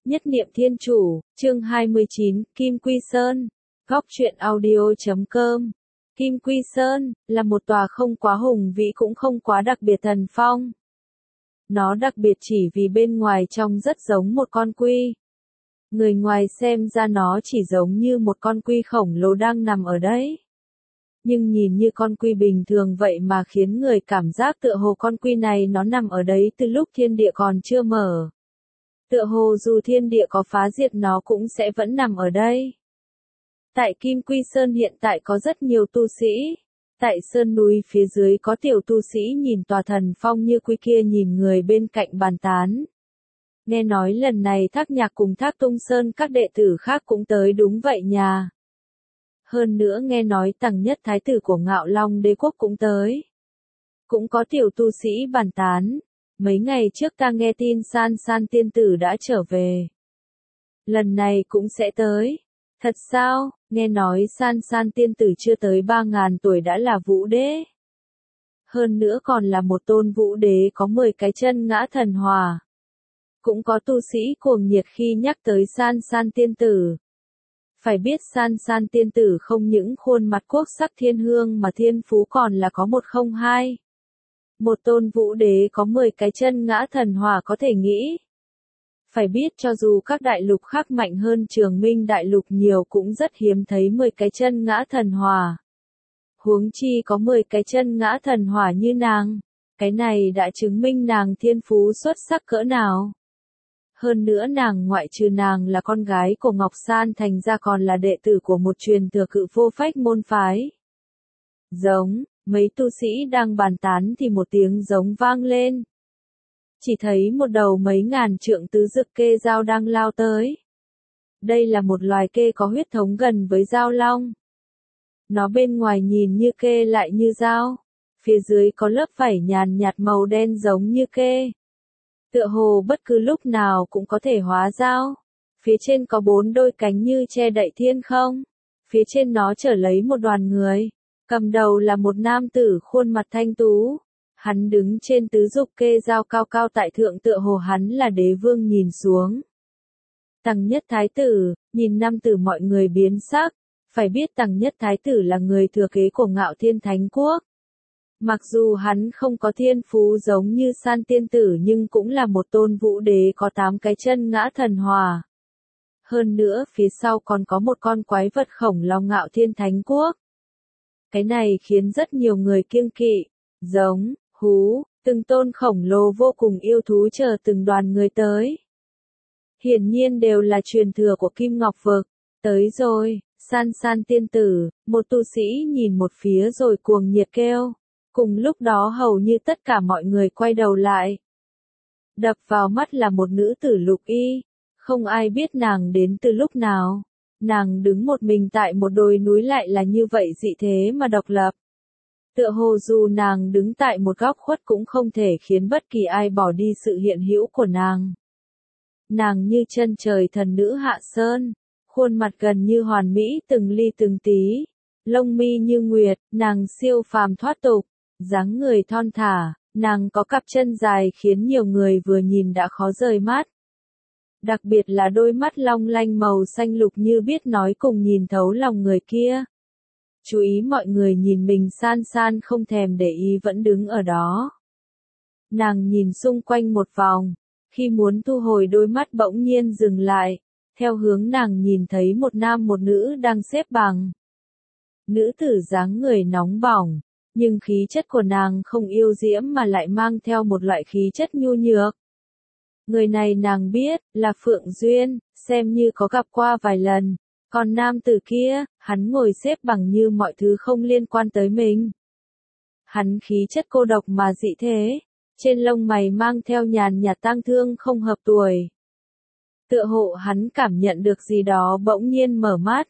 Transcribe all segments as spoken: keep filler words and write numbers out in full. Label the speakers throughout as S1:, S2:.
S1: Nhất niệm thiên chủ, chương hai mươi chín, Kim Quy Sơn, góc truyện audio chấm com. Kim Quy Sơn, là một tòa không quá hùng vĩ cũng không quá đặc biệt thần phong. Nó đặc biệt chỉ vì bên ngoài trông rất giống một con quy. Người ngoài xem ra nó chỉ giống như một con quy khổng lồ đang nằm ở đấy. Nhưng nhìn như con quy bình thường vậy mà khiến người cảm giác tựa hồ con quy này nó nằm ở đấy từ lúc thiên địa còn chưa mở. Tựa hồ dù thiên địa có phá diệt nó cũng sẽ vẫn nằm ở đây. Tại Kim Quy Sơn hiện tại có rất nhiều tu sĩ. Tại sơn núi phía dưới có tiểu tu sĩ nhìn tòa thần phong như quy kia nhìn người bên cạnh bàn tán. Nghe nói lần này Thác Nhạc cùng Thác Tung Sơn các đệ tử khác cũng tới đúng vậy nhà. Hơn nữa nghe nói Tằng Nhất Thái tử của Ngạo Long Đế Quốc cũng tới. Cũng có tiểu tu sĩ bàn tán. Mấy ngày trước ta nghe tin San San tiên tử đã trở về. Lần này cũng sẽ tới. Thật sao, nghe nói San San tiên tử chưa tới ba ngàn tuổi đã là vũ đế. Hơn nữa còn là một tôn vũ đế có mười cái chân ngã thần hòa. Cũng có tu sĩ cuồng nhiệt khi nhắc tới San San tiên tử. Phải biết San San tiên tử không những khuôn mặt quốc sắc thiên hương mà thiên phú còn là có một không hai. Một tôn vũ đế có mười cái chân ngã thần hòa có thể nghĩ. Phải biết cho dù các đại lục khác mạnh hơn Trường Minh đại lục nhiều cũng rất hiếm thấy mười cái chân ngã thần hòa. Huống chi có mười cái chân ngã thần hòa như nàng. Cái này đã chứng minh nàng thiên phú xuất sắc cỡ nào. Hơn nữa nàng ngoại trừ nàng là con gái của Ngọc San thành ra còn là đệ tử của một truyền thừa cự vô phách môn phái. Giống. Mấy tu sĩ đang bàn tán thì một tiếng giống vang lên. Chỉ thấy một đầu mấy ngàn trượng tứ dực kê dao đang lao tới. Đây là một loài kê có huyết thống gần với dao long. Nó bên ngoài nhìn như kê lại như dao. Phía dưới có lớp vảy nhàn nhạt màu đen giống như kê. Tựa hồ bất cứ lúc nào cũng có thể hóa dao. Phía trên có bốn đôi cánh như che đậy thiên không. Phía trên nó chở lấy một đoàn người. Cầm đầu là một nam tử khuôn mặt thanh tú. Hắn đứng trên tứ dục kê dao cao cao tại thượng tựa hồ hắn là đế vương nhìn xuống. Tằng Nhất Thái tử, nhìn nam tử mọi người biến sắc. Phải biết Tằng Nhất Thái tử là người thừa kế của Ngạo Thiên Thánh Quốc. Mặc dù hắn không có thiên phú giống như San tiên tử nhưng cũng là một tôn vũ đế có tám cái chân ngã thần hòa. Hơn nữa phía sau còn có một con quái vật khổng lồ Ngạo Thiên Thánh Quốc. Cái này khiến rất nhiều người kiêng kỵ, giống, hú, từng tôn khổng lồ vô cùng yêu thú chờ từng đoàn người tới. Hiển nhiên đều là truyền thừa của Kim Ngọc Vực. Tới rồi, San San tiên tử, một tu sĩ nhìn một phía rồi cuồng nhiệt kêu. Cùng lúc đó hầu như tất cả mọi người quay đầu lại. Đập vào mắt là một nữ tử lục y, không ai biết nàng đến từ lúc nào. Nàng đứng một mình tại một đồi núi lại là như vậy dị thế mà độc lập. Tựa hồ dù nàng đứng tại một góc khuất cũng không thể khiến bất kỳ ai bỏ đi sự hiện hữu của nàng. Nàng như chân trời thần nữ hạ sơn, khuôn mặt gần như hoàn mỹ từng ly từng tí, lông mi như nguyệt, nàng siêu phàm thoát tục, dáng người thon thả, nàng có cặp chân dài khiến nhiều người vừa nhìn đã khó rời mắt. Đặc biệt là đôi mắt long lanh màu xanh lục như biết nói cùng nhìn thấu lòng người kia. Chú ý mọi người nhìn mình San San không thèm để ý vẫn đứng ở đó. Nàng nhìn xung quanh một vòng, khi muốn thu hồi đôi mắt bỗng nhiên dừng lại, theo hướng nàng nhìn thấy một nam một nữ đang xếp bằng. Nữ tử dáng người nóng bỏng, nhưng khí chất của nàng không yêu diễm mà lại mang theo một loại khí chất nhu nhược. Người này nàng biết, là Phượng Duyên, xem như có gặp qua vài lần. Còn nam tử kia, hắn ngồi xếp bằng như mọi thứ không liên quan tới mình. Hắn khí chất cô độc mà dị thế, trên lông mày mang theo nhàn nhạt tang thương không hợp tuổi. Tựa hộ hắn cảm nhận được gì đó bỗng nhiên mở mắt.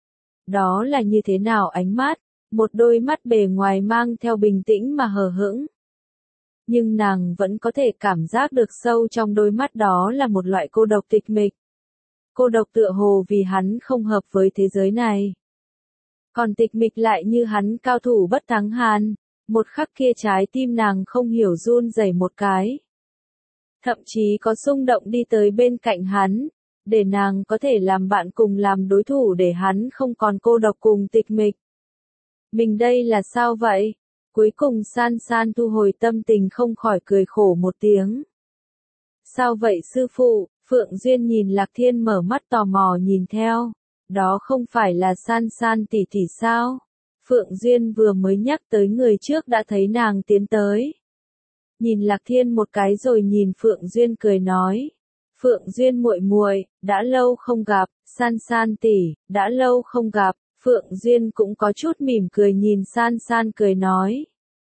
S1: Đó là như thế nào ánh mắt, một đôi mắt bề ngoài mang theo bình tĩnh mà hờ hững. Nhưng nàng vẫn có thể cảm giác được sâu trong đôi mắt đó là một loại cô độc tịch mịch. Cô độc tựa hồ vì hắn không hợp với thế giới này. Còn tịch mịch lại như hắn cao thủ bất thắng hàn, một khắc kia trái tim nàng không hiểu run rẩy một cái. Thậm chí có xung động đi tới bên cạnh hắn, để nàng có thể làm bạn cùng làm đối thủ để hắn không còn cô độc cùng tịch mịch. Mình đây là sao vậy? Cuối cùng San San thu hồi tâm tình không khỏi cười khổ một tiếng. Sao vậy sư phụ? Phượng Duyên nhìn Lạc Thiên mở mắt tò mò nhìn theo. Đó không phải là San San tỷ tỷ sao? Phượng Duyên vừa mới nhắc tới người trước đã thấy nàng tiến tới. Nhìn Lạc Thiên một cái rồi nhìn Phượng Duyên cười nói. Phượng Duyên muội muội, đã lâu không gặp, San San tỷ, đã lâu không gặp. Phượng Duyên cũng có chút mỉm cười nhìn San San cười nói.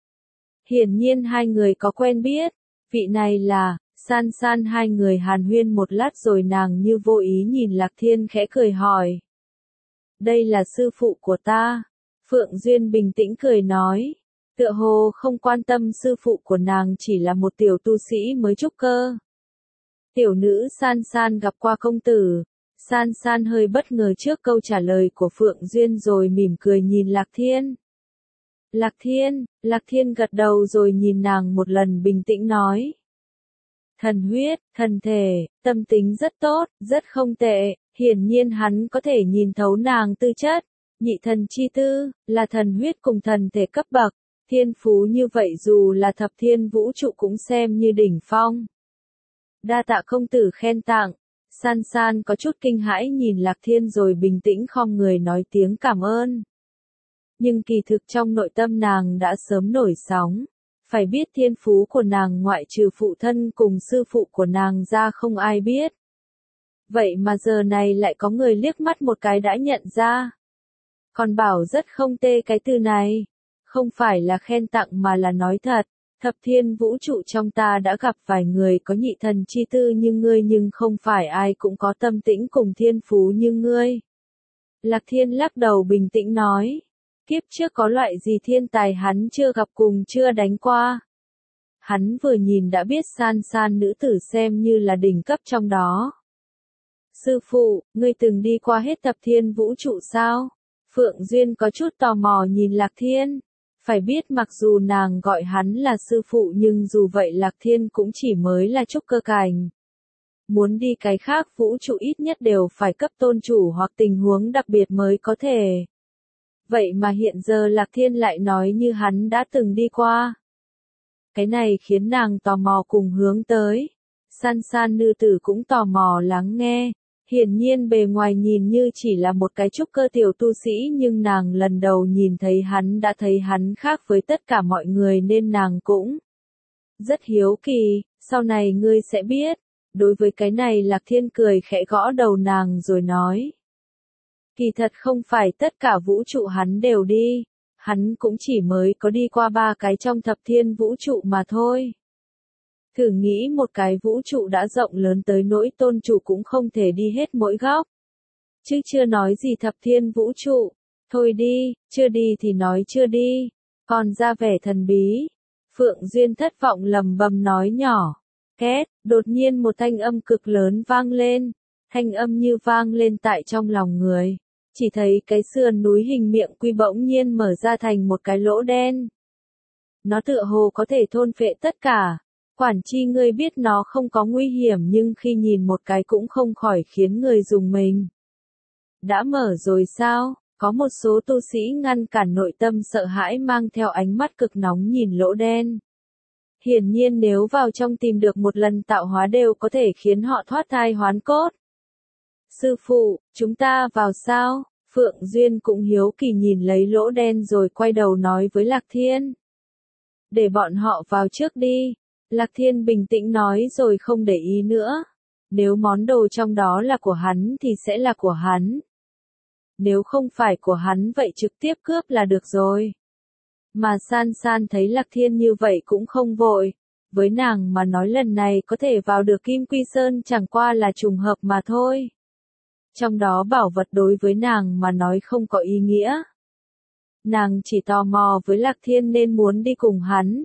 S1: Hiển nhiên hai người có quen biết, vị này là, San San hai người hàn huyên một lát rồi nàng như vô ý nhìn Lạc Thiên khẽ cười hỏi. Đây là sư phụ của ta. Phượng Duyên bình tĩnh cười nói. Tựa hồ không quan tâm sư phụ của nàng chỉ là một tiểu tu sĩ mới trúc cơ. Tiểu nữ San San gặp qua công tử. San San hơi bất ngờ trước câu trả lời của Phượng Duyên rồi mỉm cười nhìn Lạc Thiên. Lạc Thiên, Lạc Thiên gật đầu rồi nhìn nàng một lần bình tĩnh nói. Thần huyết, thần thể, tâm tính rất tốt, rất không tệ, hiển nhiên hắn có thể nhìn thấu nàng tư chất. Nhị thần chi tư, là thần huyết cùng thần thể cấp bậc, thiên phú như vậy dù là thập thiên vũ trụ cũng xem như đỉnh phong. Đa tạ công tử khen tặng. San San có chút kinh hãi nhìn Lạc Thiên rồi bình tĩnh khom người nói tiếng cảm ơn. Nhưng kỳ thực trong nội tâm nàng đã sớm nổi sóng. Phải biết thiên phú của nàng ngoại trừ phụ thân cùng sư phụ của nàng ra không ai biết. Vậy mà giờ này lại có người liếc mắt một cái đã nhận ra. Còn bảo rất không tê cái từ này. Không phải là khen tặng mà là nói thật. Thập thiên vũ trụ trong ta đã gặp vài người có nhị thần chi tư như ngươi nhưng không phải ai cũng có tâm tĩnh cùng thiên phú như ngươi. Lạc Thiên lắc đầu bình tĩnh nói. Kiếp trước có loại gì thiên tài hắn chưa gặp cùng chưa đánh qua. Hắn vừa nhìn đã biết San San nữ tử xem như là đỉnh cấp trong đó. Sư phụ, ngươi từng đi qua hết thập thiên vũ trụ sao? Phượng Duyên có chút tò mò nhìn Lạc Thiên. Phải biết mặc dù nàng gọi hắn là sư phụ nhưng dù vậy Lạc Thiên cũng chỉ mới là trúc cơ cảnh. Muốn đi cái khác vũ trụ ít nhất đều phải cấp tôn chủ hoặc tình huống đặc biệt mới có thể. Vậy mà hiện giờ Lạc Thiên lại nói như hắn đã từng đi qua. Cái này khiến nàng tò mò cùng hướng tới. San San nữ tử cũng tò mò lắng nghe. Hiển nhiên bề ngoài nhìn như chỉ là một cái trúc cơ tiểu tu sĩ nhưng nàng lần đầu nhìn thấy hắn đã thấy hắn khác với tất cả mọi người nên nàng cũng rất hiếu kỳ, sau này ngươi sẽ biết. Đối với cái này Lạc Thiên cười khẽ gõ đầu nàng rồi nói. Kỳ thật không phải tất cả vũ trụ hắn đều đi, hắn cũng chỉ mới có đi qua ba cái trong thập thiên vũ trụ mà thôi. Thử nghĩ một cái vũ trụ đã rộng lớn tới nỗi tôn chủ cũng không thể đi hết mỗi góc. Chứ chưa nói gì thập thiên vũ trụ. Thôi đi, chưa đi thì nói chưa đi. Còn ra vẻ thần bí. Phượng Duyên thất vọng lầm bầm nói nhỏ. Két, đột nhiên một thanh âm cực lớn vang lên. Thanh âm như vang lên tại trong lòng người. Chỉ thấy cái sườn núi hình miệng quy bỗng nhiên mở ra thành một cái lỗ đen. Nó tựa hồ có thể thôn phệ tất cả. Quản chi ngươi biết nó không có nguy hiểm nhưng khi nhìn một cái cũng không khỏi khiến người dùng mình. Đã mở rồi sao? Có một số tu sĩ ngăn cản nội tâm sợ hãi mang theo ánh mắt cực nóng nhìn lỗ đen. Hiển nhiên nếu vào trong tìm được một lần tạo hóa đều có thể khiến họ thoát thai hoán cốt. Sư phụ, chúng ta vào sao? Phượng Duyên cũng hiếu kỳ nhìn lấy lỗ đen rồi quay đầu nói với Lạc Thiên. Để bọn họ vào trước đi. Lạc Thiên bình tĩnh nói rồi không để ý nữa. Nếu món đồ trong đó là của hắn thì sẽ là của hắn. Nếu không phải của hắn vậy trực tiếp cướp là được rồi. Mà San San thấy Lạc Thiên như vậy cũng không vội. Với nàng mà nói lần này có thể vào được Kim Quy Sơn chẳng qua là trùng hợp mà thôi. Trong đó bảo vật đối với nàng mà nói không có ý nghĩa. Nàng chỉ tò mò với Lạc Thiên nên muốn đi cùng hắn.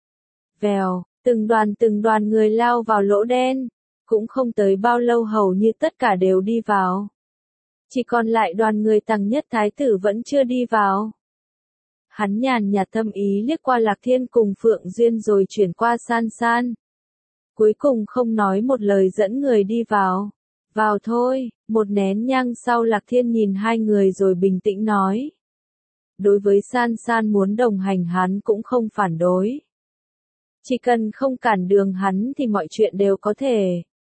S1: Vèo, từng đoàn từng đoàn người lao vào lỗ đen. Cũng không tới bao lâu hầu như tất cả đều đi vào. Chỉ còn lại đoàn người Tằng Nhất Thái tử vẫn chưa đi vào. Hắn nhàn nhạt thâm ý liếc qua Lạc Thiên cùng Phượng Duyên rồi chuyển qua San San. Cuối cùng không nói một lời dẫn người đi vào. Vào thôi, một nén nhang sau Lạc Thiên nhìn hai người rồi bình tĩnh nói. Đối với San San muốn đồng hành hắn cũng không phản đối. Chỉ cần không cản đường hắn thì mọi chuyện đều có thể.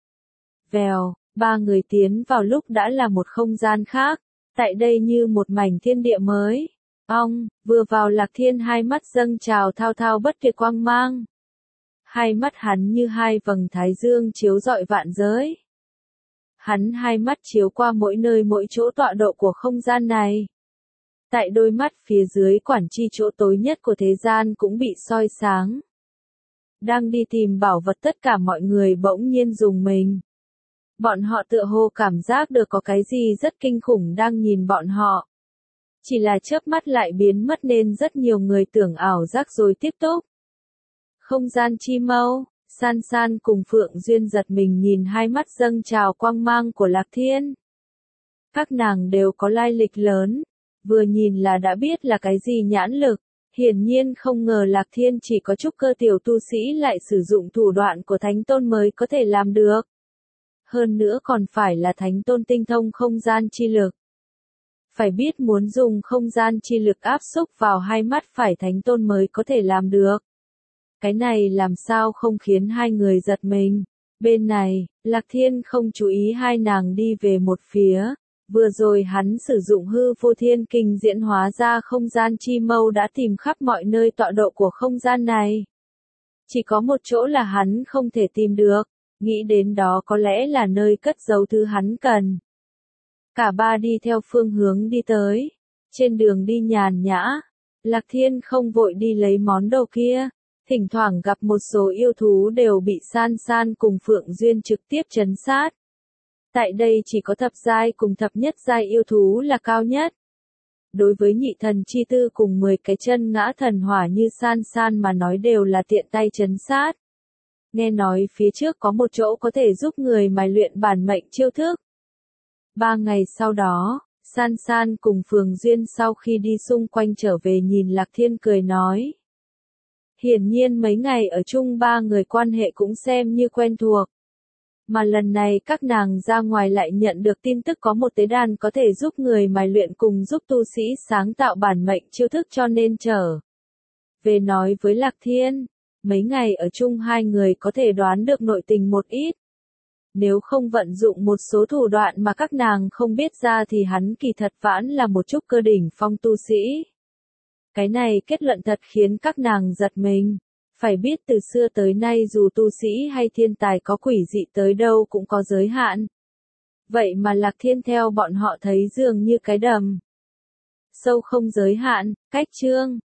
S1: Vèo, ba người tiến vào lúc đã là một không gian khác, tại đây như một mảnh thiên địa mới. Ong, vừa vào Lạc Thiên hai mắt dâng trào thao thao bất tuyệt quang mang. Hai mắt hắn như hai vầng thái dương chiếu rọi vạn giới. Hắn hai mắt chiếu qua mỗi nơi mỗi chỗ tọa độ của không gian này. Tại đôi mắt phía dưới quản chi chỗ tối nhất của thế gian cũng bị soi sáng. Đang đi tìm bảo vật tất cả mọi người bỗng nhiên rùng mình. Bọn họ tựa hồ cảm giác được có cái gì rất kinh khủng đang nhìn bọn họ. Chỉ là chớp mắt lại biến mất nên rất nhiều người tưởng ảo giác rồi tiếp tục. Không gian chi mâu, San San cùng Phượng Duyên giật mình nhìn hai mắt dâng trào quang mang của Lạc Thiên. Các nàng đều có lai lịch lớn, vừa nhìn là đã biết là cái gì nhãn lực, hiển nhiên không ngờ Lạc Thiên chỉ có trúc cơ tiểu tu sĩ lại sử dụng thủ đoạn của Thánh Tôn mới có thể làm được. Hơn nữa còn phải là Thánh Tôn tinh thông không gian chi lực. Phải biết muốn dùng không gian chi lực áp xúc vào hai mắt phải Thánh Tôn mới có thể làm được. Cái này làm sao không khiến hai người giật mình. Bên này, Lạc Thiên không chú ý hai nàng đi về một phía. Vừa rồi hắn sử dụng hư vô thiên kinh diễn hóa ra không gian chi mâu đã tìm khắp mọi nơi tọa độ của không gian này. Chỉ có một chỗ là hắn không thể tìm được. Nghĩ đến đó có lẽ là nơi cất giấu thứ hắn cần. Cả ba đi theo phương hướng đi tới. Trên đường đi nhàn nhã. Lạc Thiên không vội đi lấy món đồ kia. Thỉnh thoảng gặp một số yêu thú đều bị San San cùng Phượng Duyên trực tiếp trấn sát. Tại đây chỉ có thập giai cùng thập nhất giai yêu thú là cao nhất. Đối với nhị thần chi tư cùng mười cái chân ngã thần hỏa như San San mà nói đều là tiện tay trấn sát. Nghe nói phía trước có một chỗ có thể giúp người mài luyện bản mệnh chiêu thức. Ba ngày sau đó, San San cùng Phượng Duyên sau khi đi xung quanh trở về nhìn Lạc Thiên cười nói. Hiển nhiên mấy ngày ở chung ba người quan hệ cũng xem như quen thuộc. Mà lần này các nàng ra ngoài lại nhận được tin tức có một tế đàn có thể giúp người mài luyện cùng giúp tu sĩ sáng tạo bản mệnh chiêu thức cho nên trở về nói với Lạc Thiên. Mấy ngày ở chung hai người có thể đoán được nội tình một ít. Nếu không vận dụng một số thủ đoạn mà các nàng không biết ra thì hắn kỳ thật vãn là một trúc cơ đỉnh phong tu sĩ. Cái này kết luận thật khiến các nàng giật mình. Phải biết từ xưa tới nay dù tu sĩ hay thiên tài có quỷ dị tới đâu cũng có giới hạn. Vậy mà Lạc Thiên theo bọn họ thấy dường như cái đầm sâu không giới hạn. Cách chương